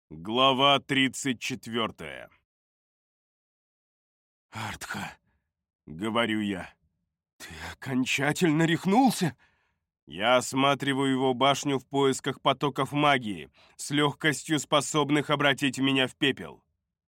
Глава 34. «Артха», — говорю я. «ты окончательно рехнулся?» Я осматриваю его башню в поисках потоков магии, с легкостью способных обратить меня в пепел.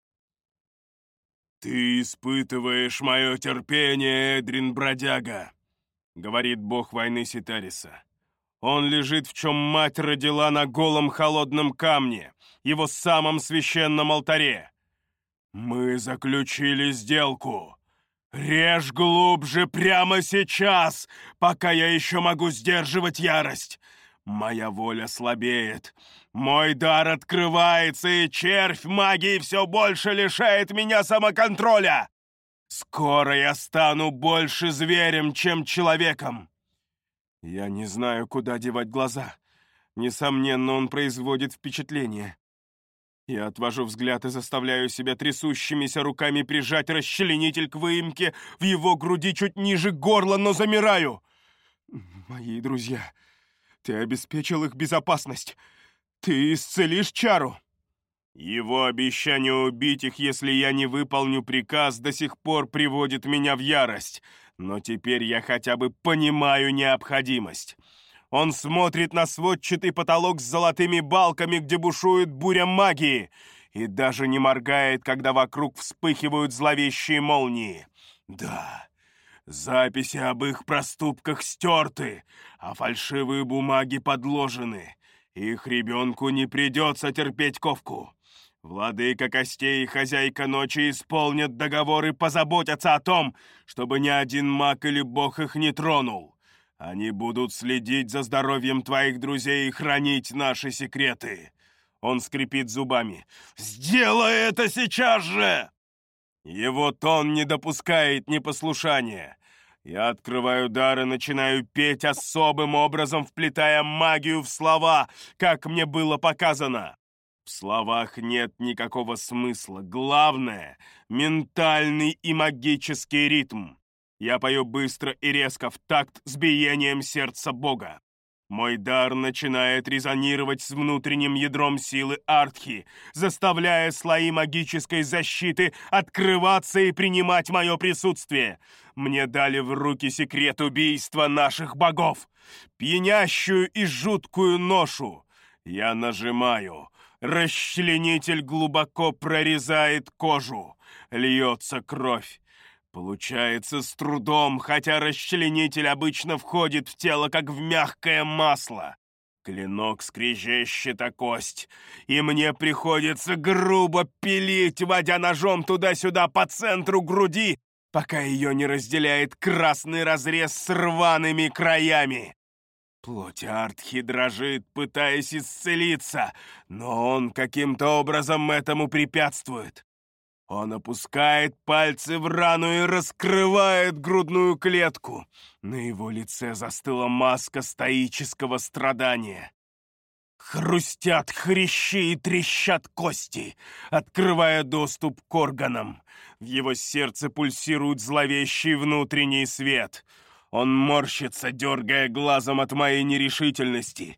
«Ты испытываешь мое терпение, Эдрин Бродяга», — говорит бог войны Ситариса. Он лежит, в чем мать родила, на голом холодном камне, его самом священном алтаре. «Мы заключили сделку. Режь глубже прямо сейчас, пока я еще могу сдерживать ярость. Моя воля слабеет, мой дар открывается, и червь магии все больше лишает меня самоконтроля. Скоро я стану больше зверем, чем человеком». Я не знаю, куда девать глаза. Несомненно, он производит впечатление. Я отвожу взгляд и заставляю себя трясущимися руками прижать расчленитель к выемке в его груди чуть ниже горла, но замираю. «Мои друзья, ты обеспечил их безопасность. Ты исцелишь чару». Его обещание убить их, если я не выполню приказ, до сих пор приводит меня в ярость. Но теперь я хотя бы понимаю необходимость. Он смотрит на сводчатый потолок с золотыми балками, где бушует буря магии, и даже не моргает, когда вокруг вспыхивают зловещие молнии. Да, записи об их проступках стерты, а фальшивые бумаги подложены. Их ребенку не придется терпеть ковку. Владыка костей и хозяйка ночи исполнят договор и позаботятся о том, чтобы ни один маг или бог их не тронул. Они будут следить за здоровьем твоих друзей и хранить наши секреты. Он скрипит зубами. «Сделай это сейчас же!» Его тон не допускает непослушания. Я открываю дар и начинаю петь особым образом, вплетая магию в слова, как мне было показано. В словах нет никакого смысла. Главное — ментальный и магический ритм. Я пою быстро и резко в такт с биением сердца Бога. Мой дар начинает резонировать с внутренним ядром силы Артхи, заставляя слои магической защиты открываться и принимать мое присутствие. Мне дали в руки секрет убийства наших богов, пьянящую и жуткую ношу. Я нажимаю. Расчленитель глубоко прорезает кожу. Льется кровь. Получается с трудом, хотя расчленитель обычно входит в тело, как в мягкое масло. Клинок скрежещет о кость, и мне приходится грубо пилить, водя ножом туда-сюда по центру груди, пока ее не разделяет красный разрез с рваными краями. Плоть Артхи дрожит, пытаясь исцелиться, но он каким-то образом этому препятствует. Он опускает пальцы в рану и раскрывает грудную клетку. На его лице застыла маска стоического страдания. Хрустят хрящи и трещат кости, открывая доступ к органам. В его сердце пульсирует зловещий внутренний свет. Он морщится, дергая глазом от моей нерешительности.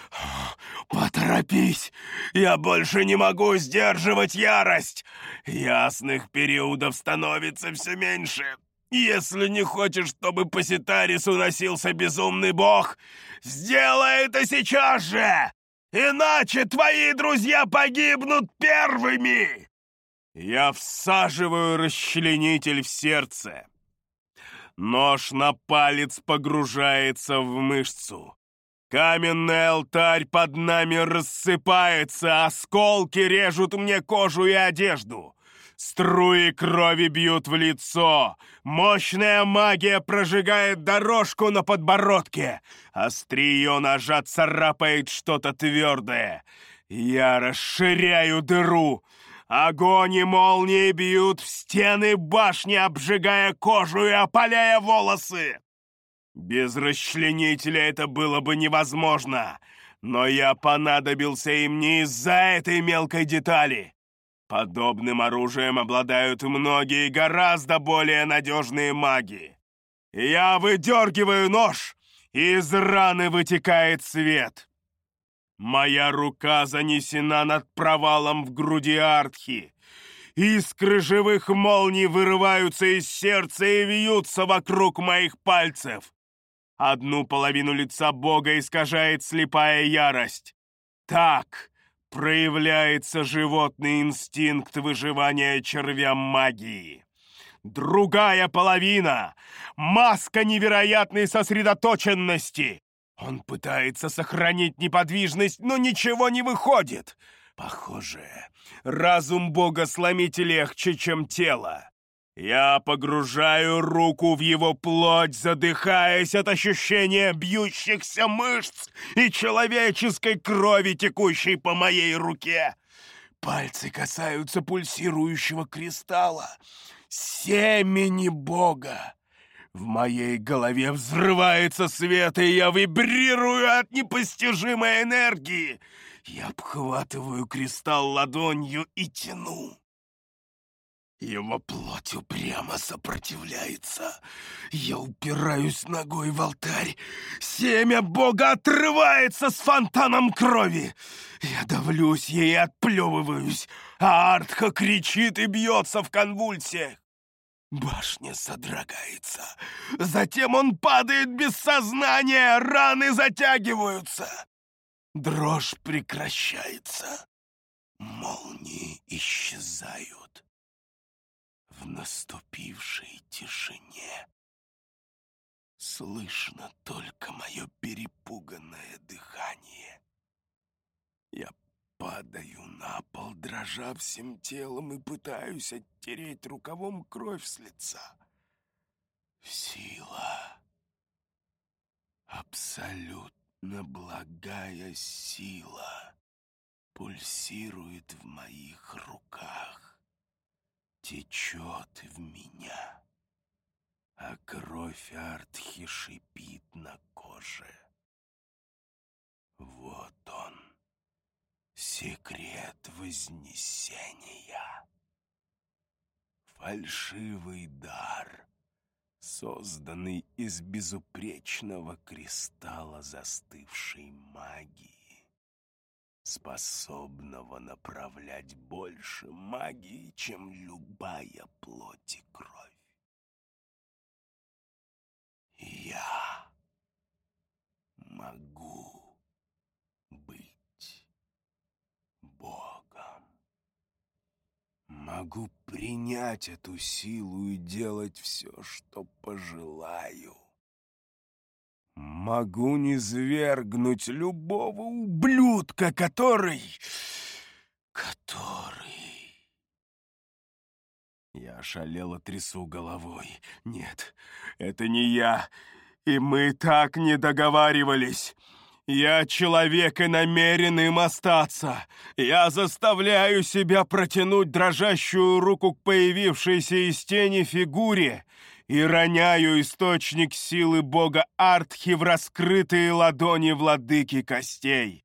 «Поторопись! Я больше не могу сдерживать ярость! Ясных периодов становится все меньше. Если не хочешь, чтобы по Ситарису носился безумный бог, сделай это сейчас же! Иначе твои друзья погибнут первыми!» Я всаживаю расчленитель в сердце. Нож на палец погружается в мышцу. Каменный алтарь под нами рассыпается, осколки режут мне кожу и одежду. Струи крови бьют в лицо. Мощная магия прожигает дорожку на подбородке. Острие ножа царапает что-то твердое. Я расширяю дыру. Огонь и молнии бьют в стены башни, обжигая кожу и опаляя волосы. Без расчленителя это было бы невозможно, но я понадобился им не из-за этой мелкой детали. Подобным оружием обладают многие гораздо более надежные маги. Я выдергиваю нож, и из раны вытекает свет. Моя рука занесена над провалом в груди Артхи. Искры живых молний вырываются из сердца и вьются вокруг моих пальцев. Одну половину лица Бога искажает слепая ярость. Так проявляется животный инстинкт выживания червя магии. Другая половина — маска невероятной сосредоточенности. Он пытается сохранить неподвижность, но ничего не выходит. Похоже, разум Бога сломить легче, чем тело. Я погружаю руку в его плоть, задыхаясь от ощущения бьющихся мышц и человеческой крови, текущей по моей руке. Пальцы касаются пульсирующего кристалла, семени Бога. В моей голове взрывается свет, и я вибрирую от непостижимой энергии. Я обхватываю кристалл ладонью и тяну. Его плоть упрямо сопротивляется. Я упираюсь ногой в алтарь. Семя Бога отрывается с фонтаном крови. Я давлюсь ей и отплевываюсь, а Артха кричит и бьется в конвульсиях. Башня содрогается. Затем он падает без сознания, раны затягиваются. Дрожь прекращается. Молнии исчезают. В наступившей тишине слышно только мое перепуганное дыхание. Я падаю на пол, дрожа всем телом, и пытаюсь оттереть рукавом кровь с лица. Сила. Абсолютно благая сила пульсирует в моих руках, течет в меня, а кровь Артхи шипит на коже. Вот он. Секрет вознесения. Фальшивый дар, созданный из безупречного кристалла застывшей магии, способного направлять больше магии, чем любая плоть и кровь. Я могу быть Богом. Могу принять эту силу и делать все, что пожелаю. Могу низвергнуть любого ублюдка, который... Я ошалело трясу головой. Нет, это не я, и мы так не договаривались. Я человек и намерен им остаться. Я заставляю себя протянуть дрожащую руку к появившейся из тени фигуре и роняю источник силы бога Артхи в раскрытые ладони владыки костей.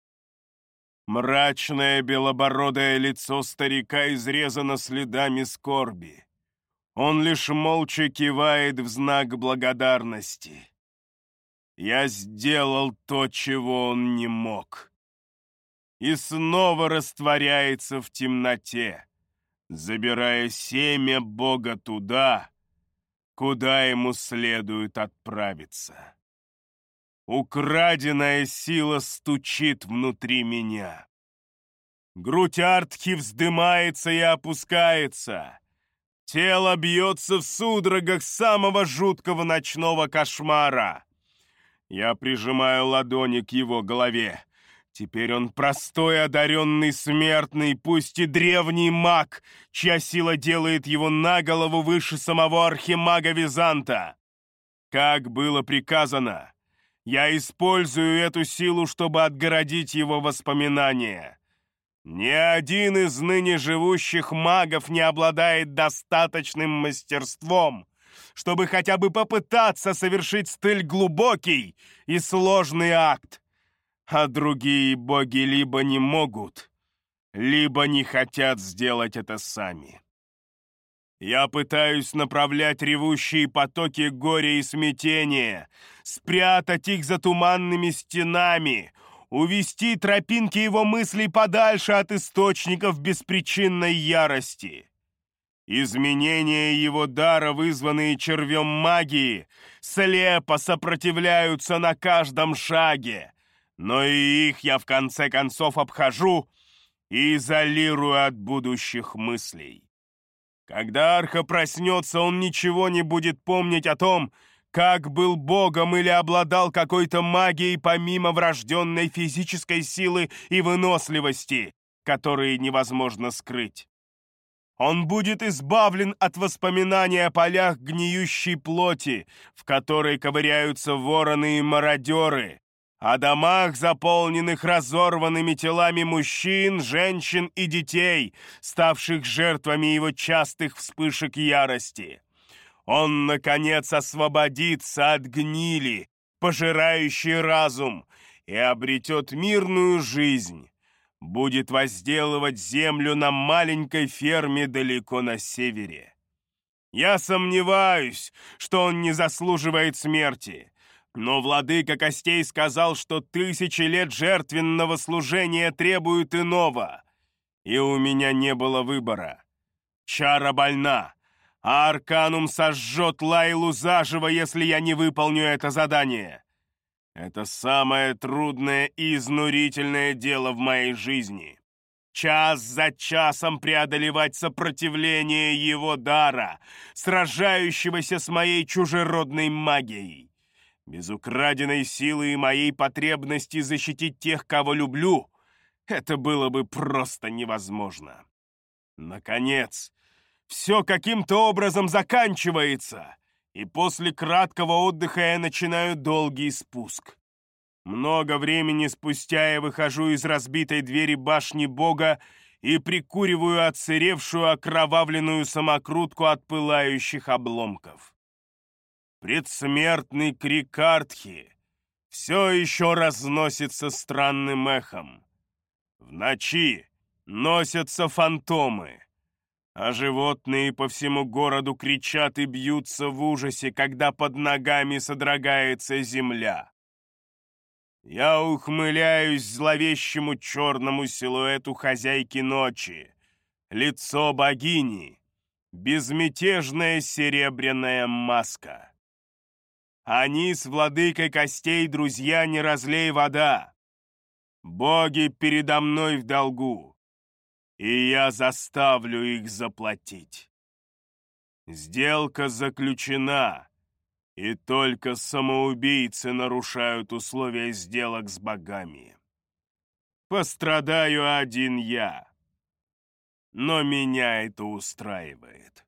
Мрачное белобородое лицо старика изрезано следами скорби. Он лишь молча кивает в знак благодарности. Я сделал то, чего он не мог. И снова растворяется в темноте, забирая семя Бога туда, куда ему следует отправиться. Украденная сила стучит внутри меня. Грудь Артхи вздымается и опускается. Тело бьется в судорогах самого жуткого ночного кошмара. Я прижимаю ладони к его голове. Теперь он простой, одаренный смертный, пусть и древний маг, чья сила делает его на голову выше самого архимага Византа. Как было приказано, я использую эту силу, чтобы отгородить его воспоминания. Ни один из ныне живущих магов не обладает достаточным мастерством, чтобы хотя бы попытаться совершить столь глубокий и сложный акт. А другие боги либо не могут, либо не хотят сделать это сами. Я пытаюсь направлять ревущие потоки горя и смятения, спрятать их за туманными стенами, увести тропинки его мыслей подальше от источников беспричинной ярости. Изменения его дара, вызванные червем магии, слепо сопротивляются на каждом шаге, но и их я в конце концов обхожу и изолирую от будущих мыслей. Когда Арха проснется, он ничего не будет помнить о том, как был богом или обладал какой-то магией помимо врожденной физической силы и выносливости, которые невозможно скрыть. Он будет избавлен от воспоминаний о полях гниющей плоти, в которой ковыряются вороны и мародеры, о домах, заполненных разорванными телами мужчин, женщин и детей, ставших жертвами его частых вспышек ярости. Он, наконец, освободится от гнили, пожирающей разум, и обретет мирную жизнь. Будет возделывать землю на маленькой ферме далеко на севере. Я сомневаюсь, что он не заслуживает смерти, но владыка костей сказал, что 1000 лет жертвенного служения требуют иного, и у меня не было выбора. Чара больна, а Арканум сожжет Лайлу заживо, если я не выполню это задание. Это самое трудное и изнурительное дело в моей жизни. Час за часом преодолевать сопротивление его дара, сражающегося с моей чужеродной магией. Без украденной силы и моей потребности защитить тех, кого люблю, это было бы просто невозможно. Наконец, все каким-то образом заканчивается, и после краткого отдыха я начинаю долгий спуск. Много времени спустя я выхожу из разбитой двери башни Бога и прикуриваю отсыревшую окровавленную самокрутку от пылающих обломков. Предсмертный крик Артхи все еще разносится странным эхом. В ночи носятся фантомы, а животные по всему городу кричат и бьются в ужасе, когда под ногами содрогается земля. Я ухмыляюсь зловещему черному силуэту хозяйки ночи, лицо богини, безмятежная серебряная маска. Они с владыкой костей, друзья, не разлей вода. Боги передо мной в долгу, и я заставлю их заплатить. Сделка заключена, и только самоубийцы нарушают условия сделок с богами. Пострадаю один я, но меня это устраивает.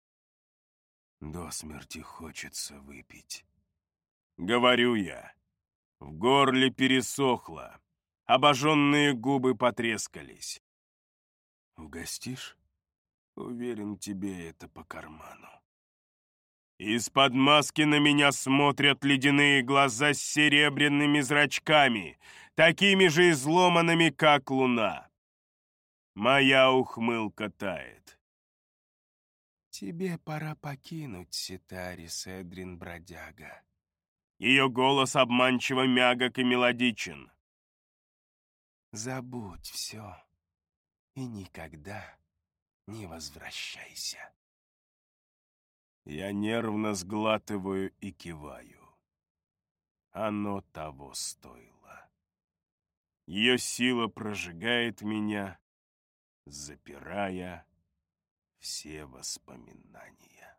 До смерти хочется выпить. Говорю я. В горле пересохло, обожженные губы потрескались. Угостишь? Уверен, тебе это по карману. Из-под маски на меня смотрят ледяные глаза с серебряными зрачками, такими же изломанными, как луна. Моя ухмылка тает. Тебе пора покинуть Ситарис, Эдрин Бродяга. Ее голос обманчиво мягок и мелодичен. Забудь все и никогда не возвращайся. Я нервно сглатываю и киваю. Оно того стоило. Ее сила прожигает меня, запирая все воспоминания.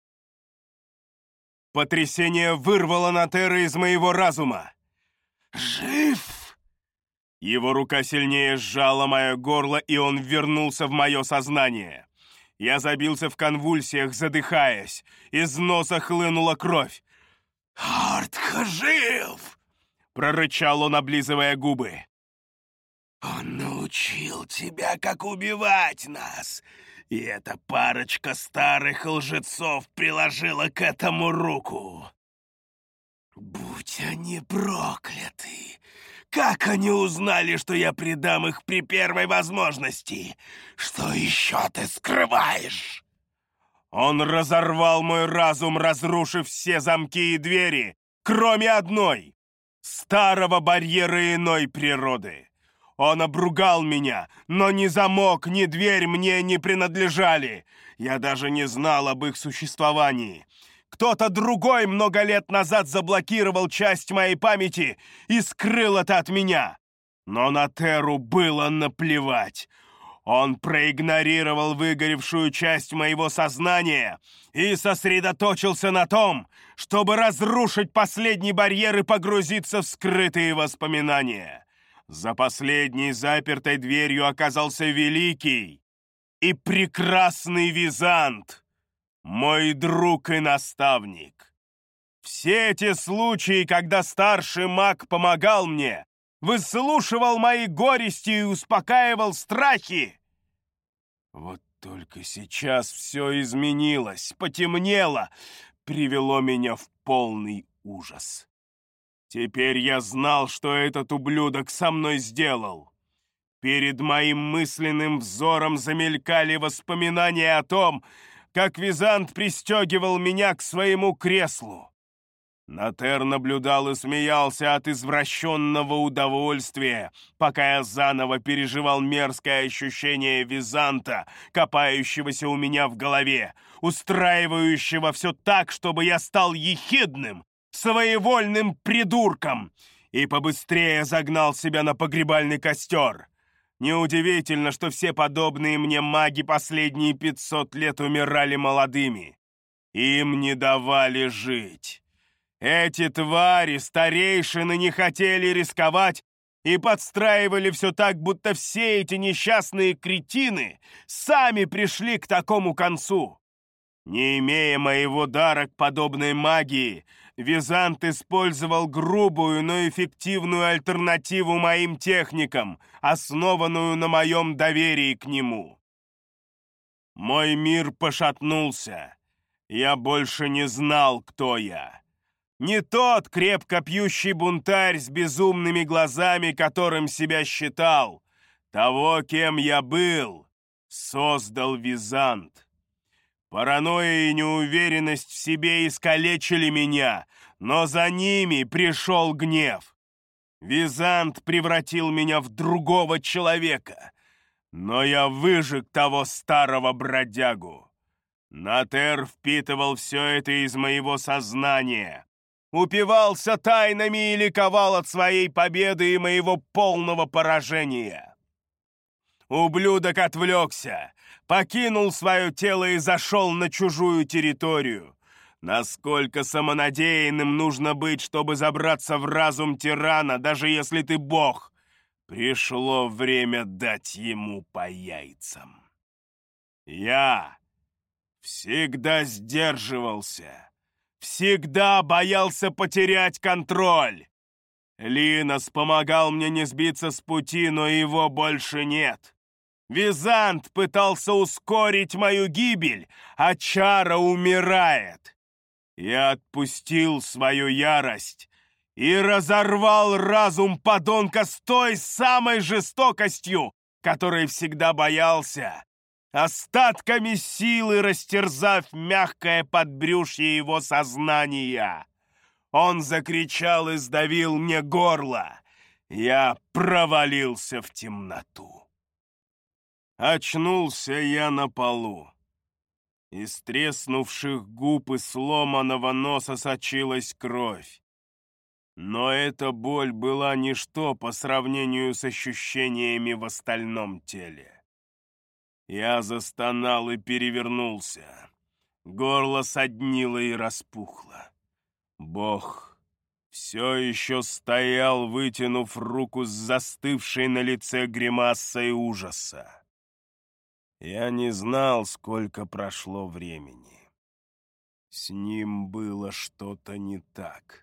Потрясение вырвало Натера из моего разума. «Жив!» Его рука сильнее сжала мое горло, и он вернулся в мое сознание. Я забился в конвульсиях, задыхаясь. Из носа хлынула кровь. «Артха жив!» — прорычал он, облизывая губы. «Он научил тебя, как убивать нас, и эта парочка старых лжецов приложила к этому руку. Будь они прокляты! Как они узнали, что я предам их при первой возможности? Что еще ты скрываешь?» Он разорвал мой разум, разрушив все замки и двери, кроме одной. старого барьера иной природы. Он обругал меня, но ни замок, ни дверь мне не принадлежали. Я даже не знал об их существовании. Кто-то другой много лет назад заблокировал часть моей памяти и скрыл это от меня. Но Натеру было наплевать. Он проигнорировал выгоревшую часть моего сознания и сосредоточился на том, чтобы разрушить последний барьер и погрузиться в скрытые воспоминания. За последней запертой дверью оказался великий и прекрасный Визант, мой друг и наставник. Все эти случаи, когда старший маг помогал мне, выслушивал мои горести и успокаивал страхи. Вот только сейчас все изменилось, потемнело, привело меня в полный ужас. Теперь я знал, что этот ублюдок со мной сделал. Перед моим мысленным взором замелькали воспоминания о том, как Визант пристегивал меня к своему креслу. Натер наблюдал и смеялся от извращенного удовольствия, пока я заново переживал мерзкое ощущение Византа, копающегося у меня в голове, устраивающего все так, чтобы я стал ехидным, своевольным придурком и побыстрее загнал себя на погребальный костер. Неудивительно, что все подобные мне маги последние 500 лет умирали молодыми. Им не давали жить. Эти твари, старейшины, не хотели рисковать и подстраивали все так, будто все эти несчастные кретины сами пришли к такому концу. Не имея моего дара к подобной магии, Визант использовал грубую, но эффективную альтернативу моим техникам, основанную на моем доверии к нему. Мой мир пошатнулся. Я больше не знал, кто я. Не тот крепко пьющий бунтарь с безумными глазами, которым себя считал. Того, кем я был, создал Визант. Паранойя и неуверенность в себе искалечили меня, но за ними пришел гнев. Визант превратил меня в другого человека, но я выжег того старого бродягу. Натер впитывал все это из моего сознания, упивался тайнами и ликовал от своей победы и моего полного поражения. Ублюдок отвлекся, покинул свое тело и зашел на чужую территорию. Насколько самонадеянным нужно быть, чтобы забраться в разум тирана, даже если ты бог? Пришло время дать ему по яйцам. Я всегда сдерживался, всегда боялся потерять контроль. Линос помогал мне не сбиться с пути, но его больше нет. Визант пытался ускорить мою гибель, а Чара умирает. Я отпустил свою ярость и разорвал разум подонка с той самой жестокостью, которой всегда боялся, остатками силы растерзав мягкое подбрюшье его сознания. Он закричал и сдавил мне горло. Я провалился в темноту. Очнулся я на полу. Из треснувших губ и сломанного носа сочилась кровь. Но эта боль была ничто по сравнению с ощущениями в остальном теле. Я застонал и перевернулся. Горло соднило и распухло. Бог все еще стоял, вытянув руку с застывшей на лице гримасой ужаса. Я не знал, сколько прошло времени. С ним было что-то не так.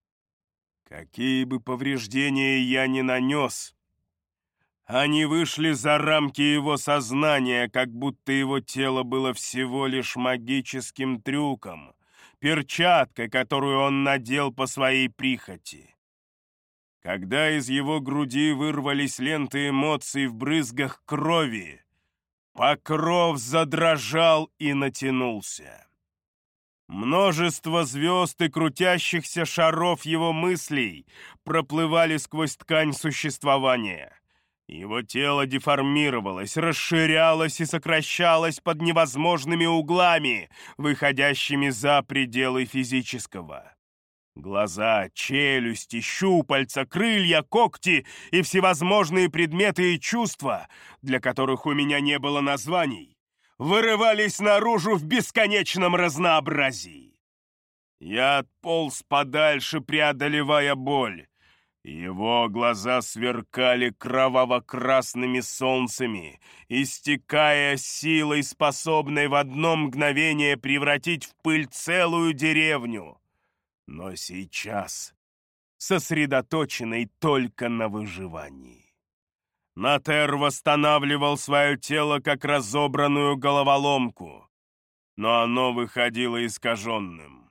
Какие бы повреждения я ни нанес, они вышли за рамки его сознания, как будто его тело было всего лишь магическим трюком, перчаткой, которую он надел по своей прихоти. Когда из его груди вырвались ленты эмоций в брызгах крови, покров задрожал и натянулся. Множество звезд и крутящихся шаров его мыслей проплывали сквозь ткань существования. Его тело деформировалось, расширялось и сокращалось под невозможными углами, выходящими за пределы физического. Глаза, челюсти, щупальца, крылья, когти и всевозможные предметы и чувства, для которых у меня не было названий, вырывались наружу в бесконечном разнообразии. Я отполз подальше, преодолевая боль. Его глаза сверкали кроваво-красными солнцами, истекая силой, способной в одно мгновение превратить в пыль целую деревню. Но сейчас сосредоточенный только на выживании. Натер восстанавливал свое тело как разобранную головоломку, но оно выходило искаженным.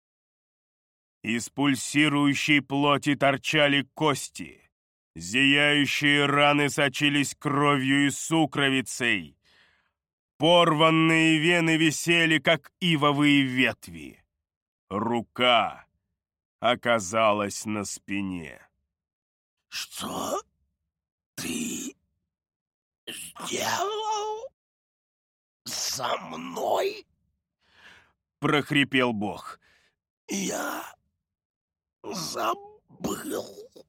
Из пульсирующей плоти торчали кости, зияющие раны сочились кровью и сукровицей, порванные вены висели, как ивовые ветви. Рука оказалась на спине. «Что ты сделал со мной?» — прохрипел Бог. «Я забыл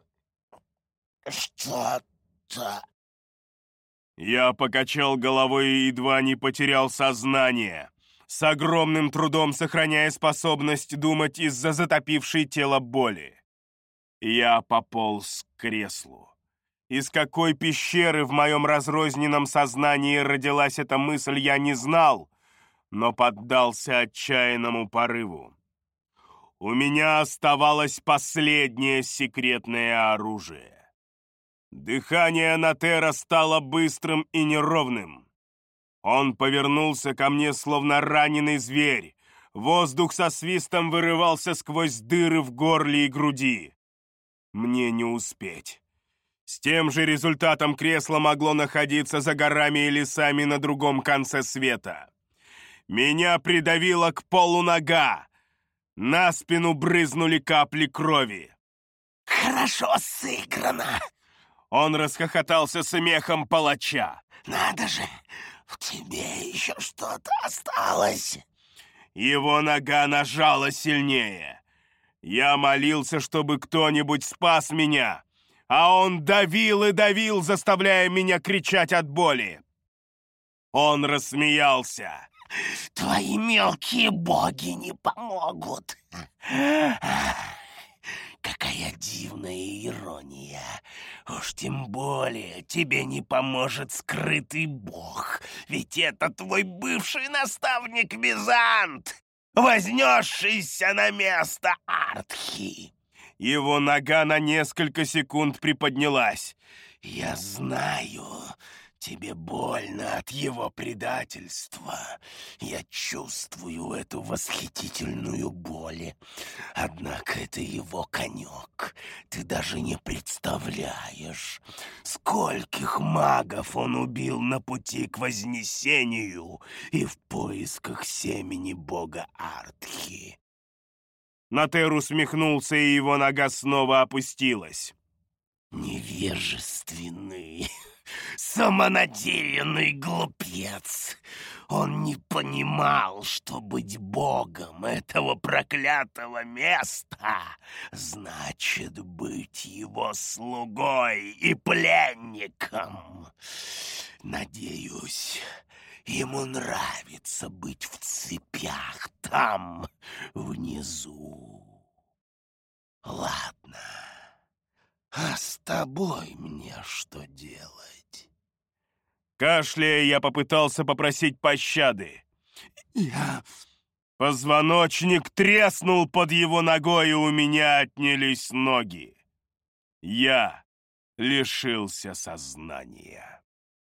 что-то». Я покачал головой и едва не потерял сознание, с огромным трудом сохраняя способность думать из-за затопившей тело боли. Я пополз к креслу. Из какой пещеры в моем разрозненном сознании родилась эта мысль, я не знал, но поддался отчаянному порыву. У меня оставалось последнее секретное оружие. Дыхание Натера стало быстрым и неровным. Он повернулся ко мне, словно раненый зверь. Воздух со свистом вырывался сквозь дыры в горле и груди. Мне не успеть. С тем же результатом кресло могло находиться за горами и лесами на другом конце света. Меня придавило к полу нога. На спину брызнули капли крови. «Хорошо сыграно!» Он расхохотался смехом палача. «Надо же, в тебе еще что-то осталось!» Его нога нажала сильнее. Я молился, чтобы кто-нибудь спас меня, а он давил и давил, заставляя меня кричать от боли. Он рассмеялся. «Твои мелкие боги не помогут!» Какая дивная ирония! Уж тем более тебе не поможет скрытый бог, ведь это твой бывший наставник Визант, вознесшийся на место Артхи. Его нога на несколько секунд приподнялась. Я знаю, тебе больно от его предательства. Я чувствую эту восхитительную боль. Однако это его конек. Ты даже не представляешь, скольких магов он убил на пути к вознесению и в поисках семени бога Артхи. Натер усмехнулся, и его нога снова опустилась. Невежественный, самонадеянный глупец. Он не понимал, что быть богом этого проклятого места значит быть его слугой и пленником. Надеюсь, ему нравится быть в цепях там, внизу. Ладно. А с тобой мне что делать? Кашляя, я попытался попросить пощады. Позвоночник треснул под его ногой, и у меня отнялись ноги. Я лишился сознания.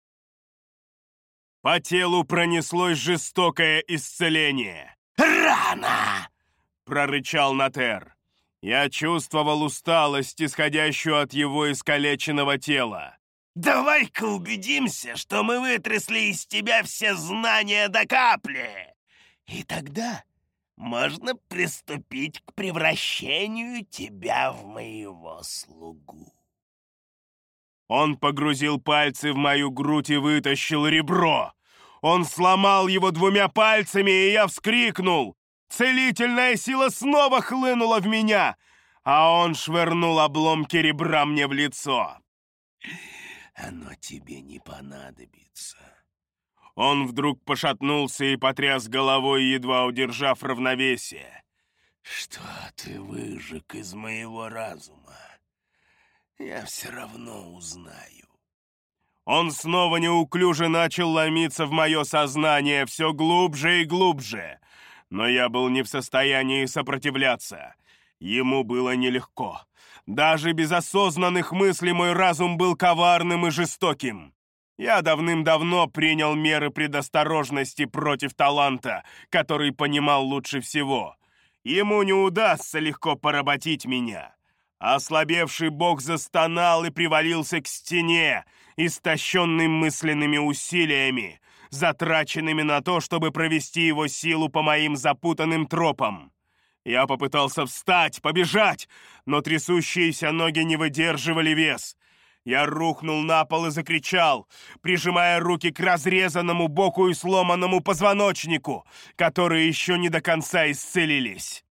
По телу пронеслось жестокое исцеление. «Рано!» — прорычал Натер. Я чувствовал усталость, исходящую от его искалеченного тела. «Давай-ка убедимся, что мы вытрясли из тебя все знания до капли. И тогда можно приступить к превращению тебя в моего слугу». Он погрузил пальцы в мою грудь и вытащил ребро. Он сломал его 2 пальцами, и я вскрикнул. Целительная сила снова хлынула в меня, а он швырнул обломки ребра мне в лицо. «Оно тебе не понадобится». Он вдруг пошатнулся и потряс головой, едва удержав равновесие. «Что ты выжег из моего разума? Я все равно узнаю». Он снова неуклюже начал ломиться в мое сознание все глубже и глубже. Но я был не в состоянии сопротивляться. Ему было нелегко. Даже без осознанных мыслей мой разум был коварным и жестоким. Я давным-давно принял меры предосторожности против таланта, который понимал лучше всего. Ему не удастся легко поработить меня. Ослабевший бог застонал и привалился к стене, истощенный мысленными усилиями, затраченными на то, чтобы провести его силу по моим запутанным тропам. Я попытался встать, побежать, но трясущиеся ноги не выдерживали вес. Я рухнул на пол и закричал, прижимая руки к разрезанному боку и сломанному позвоночнику, которые еще не до конца исцелились.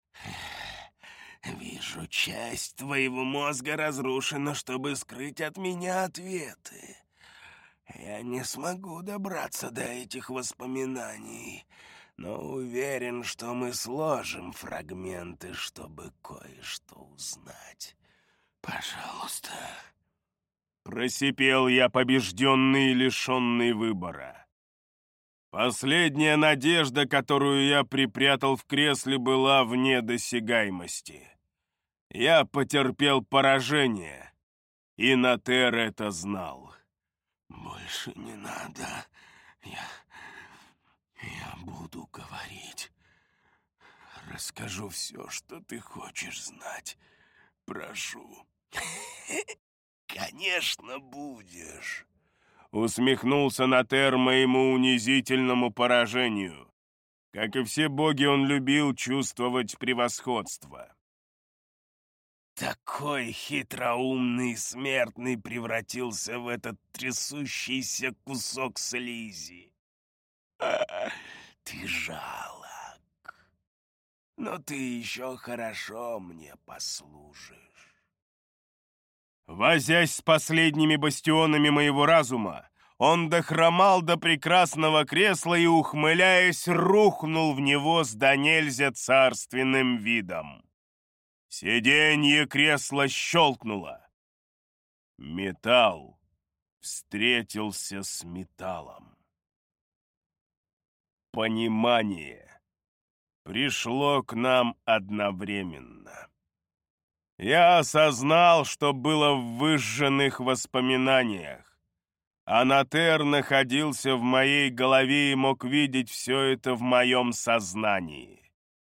«Вижу, часть твоего мозга разрушена, чтобы скрыть от меня ответы. Я не смогу добраться до этих воспоминаний, но уверен, что мы сложим фрагменты, чтобы кое-что узнать. Пожалуйста». Просипел я, побежденный и лишенный выбора. Последняя надежда, которую я припрятал в кресле, была вне досягаемости. Я потерпел поражение, и Натер это знал. «Больше не надо. Я буду говорить. Расскажу все, что ты хочешь знать. Прошу». «Конечно, будешь», — усмехнулся Натер моему унизительному поражению. Как и все боги, он любил чувствовать превосходство. Такой хитроумный смертный превратился в этот трясущийся кусок слизи. Ты жалок, но ты еще хорошо мне послужишь. Возясь с последними бастионами моего разума, он дохромал до прекрасного кресла и, ухмыляясь, рухнул в него с донельзя царственным видом. Сиденье кресла щелкнуло. Металл встретился с металлом. Понимание пришло к нам одновременно. Я осознал, что было в выжженных воспоминаниях. Анатер находился в моей голове и мог видеть все это в моем сознании.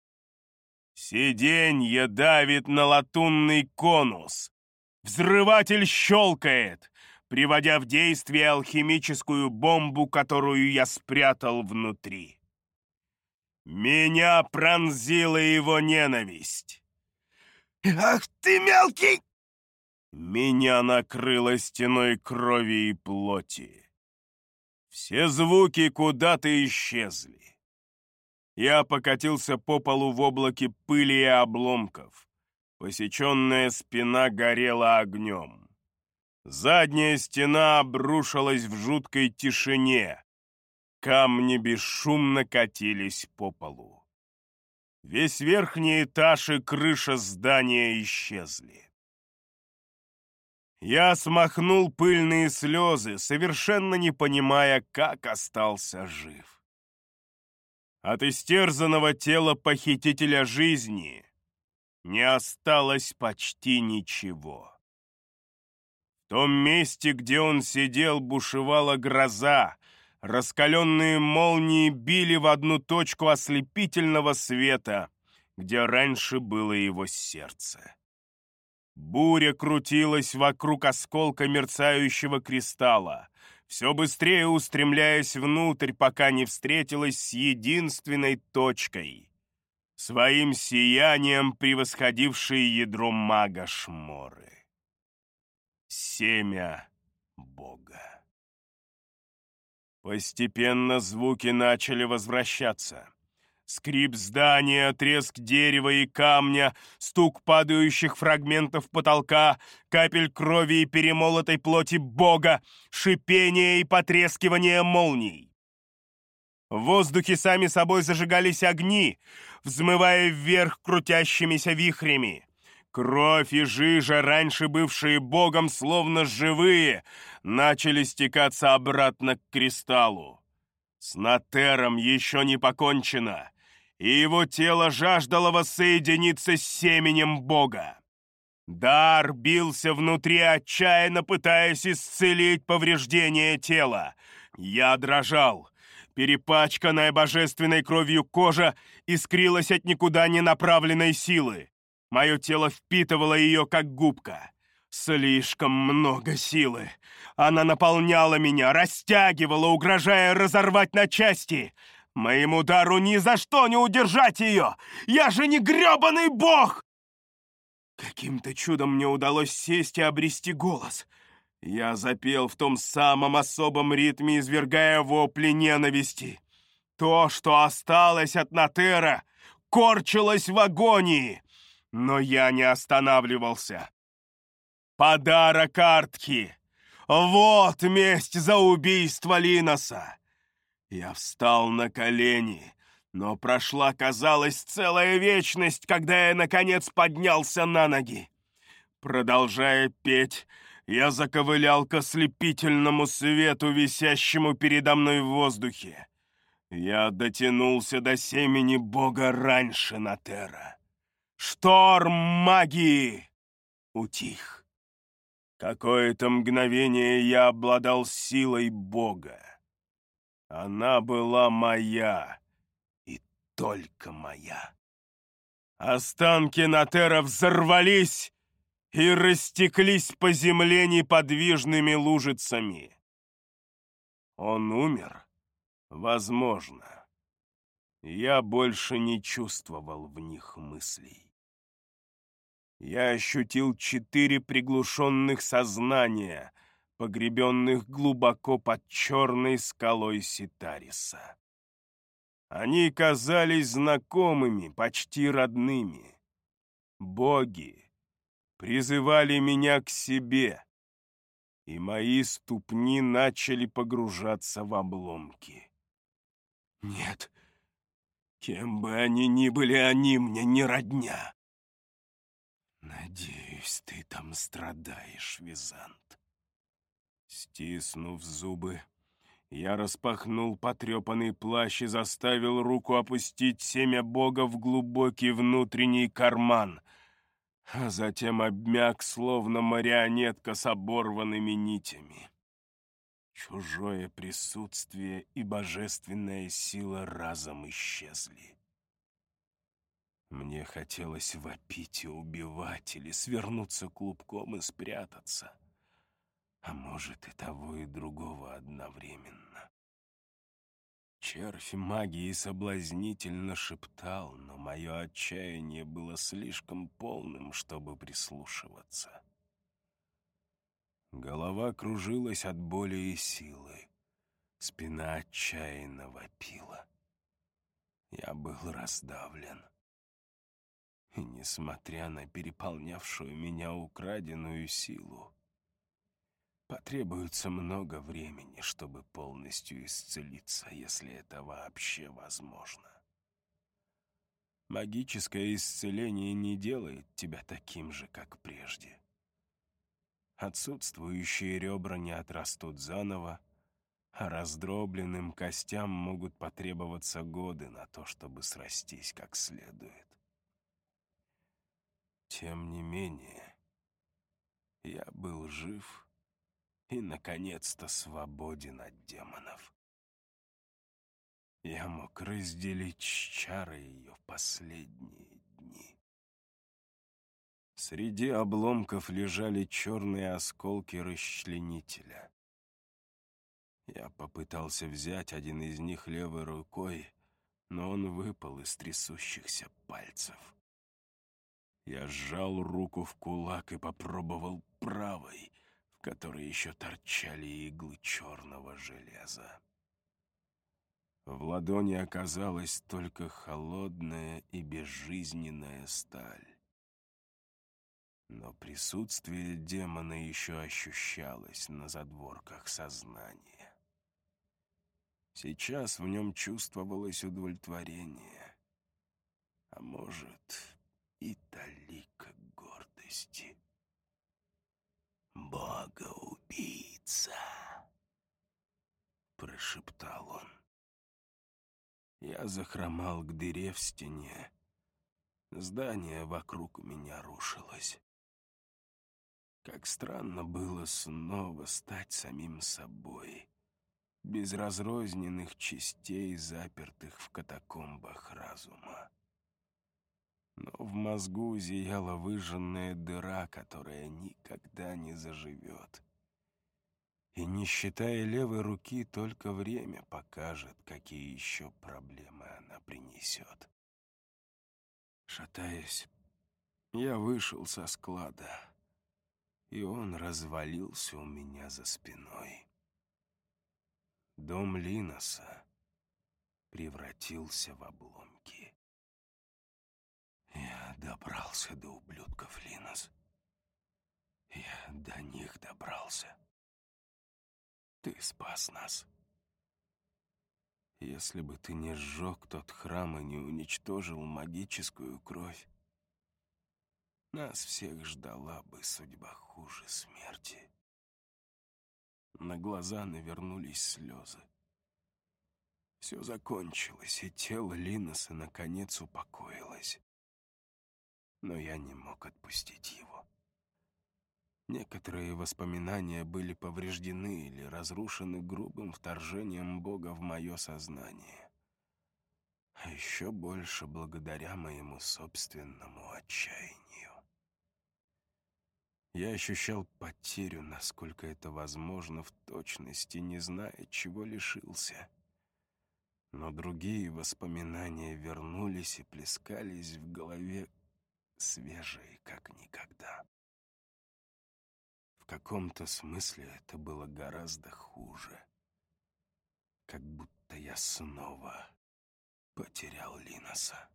Сиденье давит на латунный конус. Взрыватель щелкает, приводя в действие алхимическую бомбу, которую я спрятал внутри. Меня пронзила его ненависть. «Ах ты мелкий!» Меня накрыло стеной крови и плоти. Все звуки куда-то исчезли. Я покатился по полу в облаке пыли и обломков. Посеченная спина горела огнем. Задняя стена обрушилась в жуткой тишине. Камни бесшумно катились по полу. Весь верхний этаж и крыша здания исчезли. Я смахнул пыльные слезы, совершенно не понимая, как остался жив. От истерзанного тела похитителя жизни не осталось почти ничего. В том месте, где он сидел, бушевала гроза. Раскаленные молнии били в одну точку ослепительного света, где раньше было его сердце. Буря крутилась вокруг осколка мерцающего кристалла, все быстрее устремляясь внутрь, пока не встретилась с единственной точкой. своим сиянием превосходившие ядро мага Шморы. Семя Бога. Постепенно звуки начали возвращаться. Скрип здания, треск дерева и камня, стук падающих фрагментов потолка, капель крови и перемолотой плоти Бога, шипение и потрескивание молний. В воздухе сами собой зажигались огни, взмывая вверх крутящимися вихрями. Кровь и жижа, раньше бывшие Богом, словно живые, начали стекаться обратно к кристаллу. С Натером еще не покончено, и его тело жаждало воссоединиться с семенем Бога. Дар бился внутри, отчаянно пытаясь исцелить повреждения тела. Я дрожал. Перепачканная божественной кровью кожа искрилась от никуда не направленной силы. Мое тело впитывало ее, как губка. Слишком много силы. Она наполняла меня, растягивала, угрожая разорвать на части. Моему дару ни за что не удержать ее! Я же не гребаный бог! Каким-то чудом мне удалось сесть и обрести голос. Я запел в том самом особом ритме, извергая вопли ненависти. То, что осталось от Натера, корчилось в агонии. Но я не останавливался. Подарок Артхи! Вот месть за убийство Линоса! Я встал на колени, но прошла, казалось, целая вечность, когда я, наконец, поднялся на ноги. Продолжая петь, я заковылял к ослепительному свету, висящему передо мной в воздухе. Я дотянулся до семени Бога раньше Натера. Шторм магии утих. Какое-то мгновение я обладал силой Бога. Она была моя и только моя. Останки Натера взорвались и растеклись по земле неподвижными лужицами. Он умер? Возможно. Я больше не чувствовал в них мыслей. Я ощутил 4 приглушенных сознания, погребенных глубоко под черной скалой Ситариса. Они казались знакомыми, почти родными. Боги призывали меня к себе, и мои ступни начали погружаться в обломки. Нет, кем бы они ни были, они мне не родня. Надеюсь, ты там страдаешь, Визант. Стиснув зубы, я распахнул потрепанный плащ и заставил руку опустить семя Бога в глубокий внутренний карман, а затем обмяк, словно марионетка с оборванными нитями. Чужое присутствие и божественная сила разом исчезли. Мне хотелось вопить и убивать или свернуться клубком и спрятаться. А может, и того, и другого одновременно. Червь магии соблазнительно шептал, но мое отчаяние было слишком полным, чтобы прислушиваться. Голова кружилась от боли и силы. Спина отчаянно вопила. Я был раздавлен. И несмотря на переполнявшую меня украденную силу, потребуется много времени, чтобы полностью исцелиться, если это вообще возможно. Магическое исцеление не делает тебя таким же, как прежде. Отсутствующие ребра не отрастут заново, а раздробленным костям могут потребоваться годы на то, чтобы срастись как следует. Тем не менее, я был жив и, наконец-то, свободен от демонов. Я мог разделить с чарой ее в последние дни. Среди обломков лежали черные осколки расчленителя. Я попытался взять один из них левой рукой, но он выпал из трясущихся пальцев. Я сжал руку в кулак и попробовал правой, в которой еще торчали иглы черного железа. В ладони оказалась только холодная и безжизненная сталь. Но присутствие демона еще ощущалось на задворках сознания. Сейчас в нем чувствовалось удовлетворение, а может, и талика гордости. «Бога-убийца!» — прошептал он. Я захромал к дыре в стене. Здание вокруг меня рушилось. Как странно было снова стать самим собой, без разрозненных частей, запертых в катакомбах разума. Но в мозгу зияла выжженная дыра, которая никогда не заживет. И не считая левой руки, только время покажет, какие еще проблемы она принесет. Шатаясь, я вышел со склада, и он развалился у меня за спиной. Дом Линоса превратился в обломки. Я добрался до ублюдков, Линос. Я до них добрался. Ты спас нас. Если бы ты не сжег тот храм и не уничтожил магическую кровь, нас всех ждала бы судьба хуже смерти. На глаза навернулись слезы. Все закончилось, и тело Линоса наконец упокоилось. Но я не мог отпустить его. Некоторые воспоминания были повреждены или разрушены грубым вторжением Бога в мое сознание. А еще больше благодаря моему собственному отчаянию. Я ощущал потерю, насколько это возможно в точности, не зная, чего лишился. Но другие воспоминания вернулись и плескались в голове, свежие, как никогда. В каком-то смысле это было гораздо хуже. Как будто я снова потерял Линоса.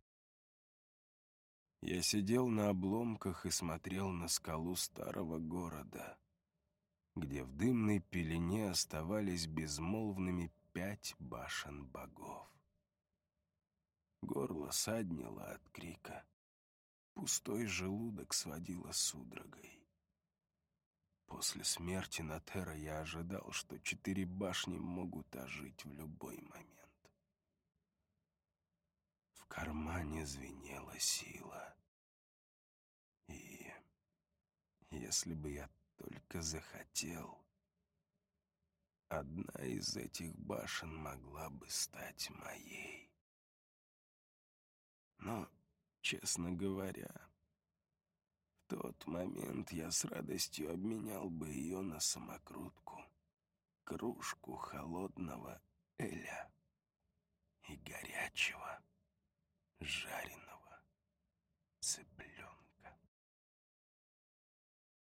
Я сидел на обломках и смотрел на скалу старого города, где в дымной пелене оставались безмолвными 5 башен богов. Горло саднило от крика. Пустой желудок сводило судорогой. После смерти Натера я ожидал, что 4 башни могут ожить в любой момент. В кармане звенела сила. И если бы я только захотел, одна из этих башен могла бы стать моей. Но, честно говоря, в тот момент я с радостью обменял бы ее на самокрутку, кружку холодного эля и горячего жареного цыпленка.